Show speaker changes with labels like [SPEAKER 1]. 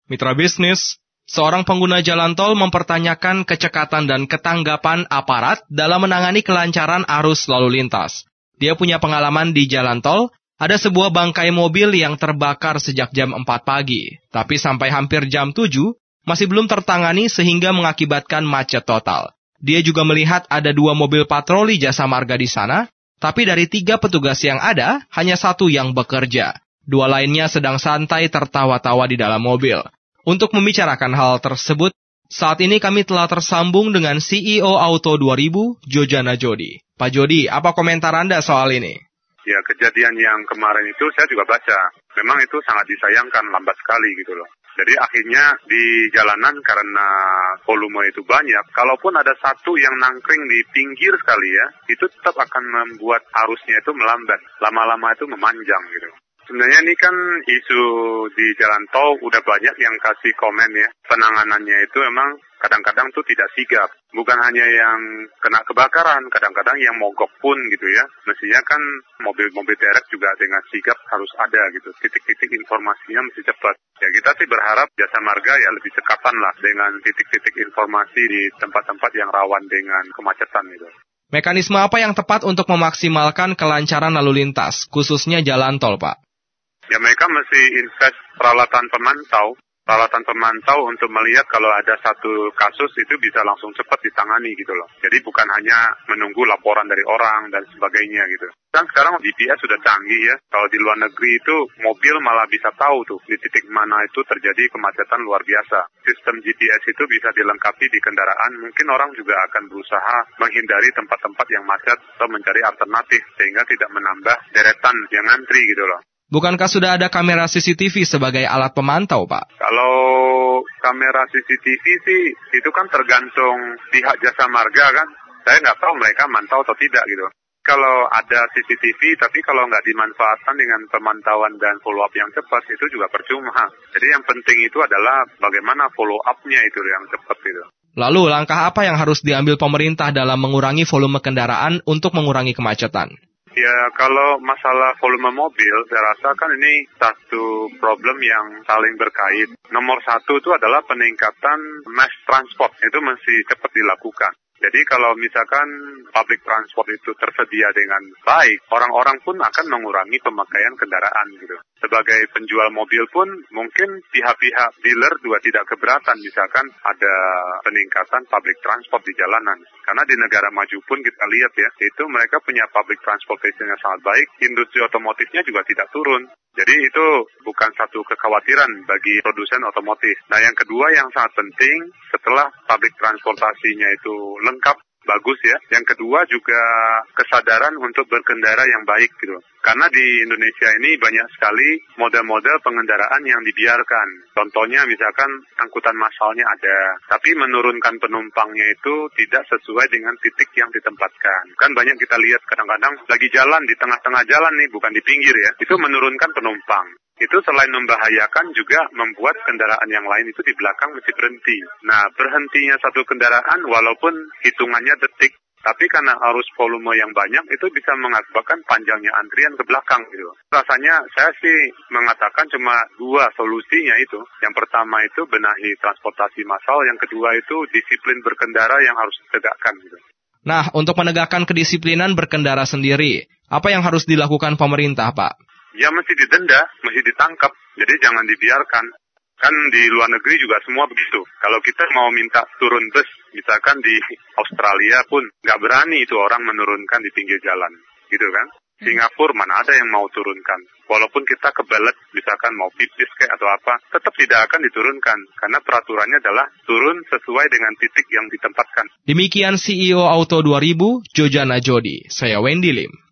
[SPEAKER 1] Mitra bisnis, seorang pengguna jalan tol mempertanyakan kecekatan dan ketanggapan aparat dalam menangani kelancaran arus lalu lintas. Dia punya pengalaman di jalan tol, ada sebuah bangkai mobil yang terbakar sejak jam 4 pagi, tapi sampai hampir jam 7 masih belum tertangani sehingga mengakibatkan macet total. Dia juga melihat ada 2 mobil patroli jasa marga di sana, tapi dari 3 petugas yang ada, hanya 1 yang bekerja. 2 lainnya sedang santai tertawa-tawa di dalam mobil. Untuk membicarakan hal tersebut, saat ini kami telah tersambung dengan CEO Auto 2000, Jojana Jodi. Pak Jodi, apa komentar Anda soal ini?
[SPEAKER 2] Ya, kejadian yang kemarin itu saya juga baca. Memang itu sangat disayangkan, lambat sekali gitu loh. Jadi akhirnya di jalanan karena volume itu banyak, kalaupun ada 1 yang nangkring di pinggir sekali ya, itu tetap akan membuat arusnya itu melambat. Lama-lama itu memanjang gitu. Sebenarnya ini kan isu di jalan tol udah banyak yang kasih komen ya. Penanganannya itu memang kadang-kadang tuh tidak sigap. Bukan hanya yang kena kebakaran, kadang-kadang yang mogok pun gitu ya. Mestinya kan mobil-mobil derek juga dengan sigap harus ada gitu. Titik-titik informasinya mesti cepat. Ya kita sih berharap jasa marga ya lebih cekatan lah dengan titik-titik informasi di tempat-tempat yang rawan dengan kemacetan gitu.
[SPEAKER 1] Mekanisme apa yang tepat untuk memaksimalkan kelancaran lalu lintas, khususnya jalan tol, Pak?
[SPEAKER 2] Ya mereka mesti invest peralatan pemantau untuk melihat kalau ada 1 kasus itu bisa langsung cepat ditangani gitu loh. Jadi bukan hanya menunggu laporan dari orang dan sebagainya gitu. Dan sekarang GPS sudah canggih ya. Kalau di luar negeri itu mobil malah bisa tahu tuh di titik mana itu terjadi kemacetan luar biasa. Sistem GPS itu bisa dilengkapi di kendaraan. Mungkin orang juga akan berusaha menghindari tempat-tempat yang macet atau mencari alternatif sehingga tidak menambah deretan yang antri gitu loh.
[SPEAKER 1] Bukankah sudah ada kamera CCTV sebagai alat pemantau, Pak?
[SPEAKER 2] Kalau kamera CCTV sih, itu kan tergantung pihak jasa marga kan. Saya nggak tahu mereka mantau atau tidak gitu. Kalau ada CCTV, tapi kalau nggak dimanfaatkan dengan pemantauan dan follow-up yang cepat, itu juga percuma. Jadi yang penting itu adalah bagaimana follow-up-nya itu yang cepat gitu.
[SPEAKER 1] Lalu, langkah apa yang harus diambil pemerintah dalam mengurangi volume kendaraan untuk mengurangi kemacetan?
[SPEAKER 2] Ya, kalau masalah volume mobil, saya rasa kan ini satu problem yang saling berkait. Nomor 1 itu adalah peningkatan mass transport, itu mesti cepat dilakukan. Jadi kalau misalkan public transport itu tersedia dengan baik, orang-orang pun akan mengurangi pemakaian kendaraan gitu. Sebagai penjual mobil pun mungkin pihak-pihak dealer juga tidak keberatan misalkan ada peningkatan public transport di jalanan. Karena di negara maju pun kita lihat ya, itu mereka punya public transportation yang sangat baik, industri otomotifnya juga tidak turun. Jadi itu bukan satu kekhawatiran bagi produsen otomotif. Nah yang kedua yang sangat penting, setelah public transportasinya itu lengkap, bagus ya. Yang kedua juga kesadaran untuk berkendara yang baik gitu. Karena di Indonesia ini banyak sekali model-model pengendaraan yang dibiarkan. Contohnya misalkan angkutan massalnya ada, tapi menurunkan penumpangnya itu tidak sesuai dengan titik yang ditempatkan. Kan banyak kita lihat kadang-kadang lagi jalan di tengah-tengah jalan nih, bukan di pinggir ya. Itu menurunkan penumpang. Itu selain membahayakan juga membuat kendaraan yang lain itu di belakang mesti berhenti. Nah, berhentinya satu kendaraan walaupun hitungannya detik, tapi karena arus volume yang banyak itu bisa mengakibatkan panjangnya antrian ke belakang gitu. Rasanya saya sih mengatakan cuma 2 solusinya itu. Yang pertama itu benahi transportasi massal, yang kedua itu disiplin berkendara yang harus ditegakkan gitu.
[SPEAKER 1] Nah, untuk menegakkan kedisiplinan berkendara sendiri, apa yang harus dilakukan pemerintah, Pak?
[SPEAKER 2] Ya mesti didenda, mesti ditangkap, jadi jangan dibiarkan. Kan di luar negeri juga semua begitu. Kalau kita mau minta turun bus, misalkan di Australia pun nggak berani itu orang menurunkan di pinggir jalan, gitu kan. Singapura mana ada yang mau turunkan. Walaupun kita kebelet, misalkan mau pipis kayak atau apa, tetap tidak akan diturunkan. Karena peraturannya adalah turun sesuai dengan titik yang ditempatkan.
[SPEAKER 1] Demikian CEO Auto 2000, Jojana Jodi. Saya Wendy Lim.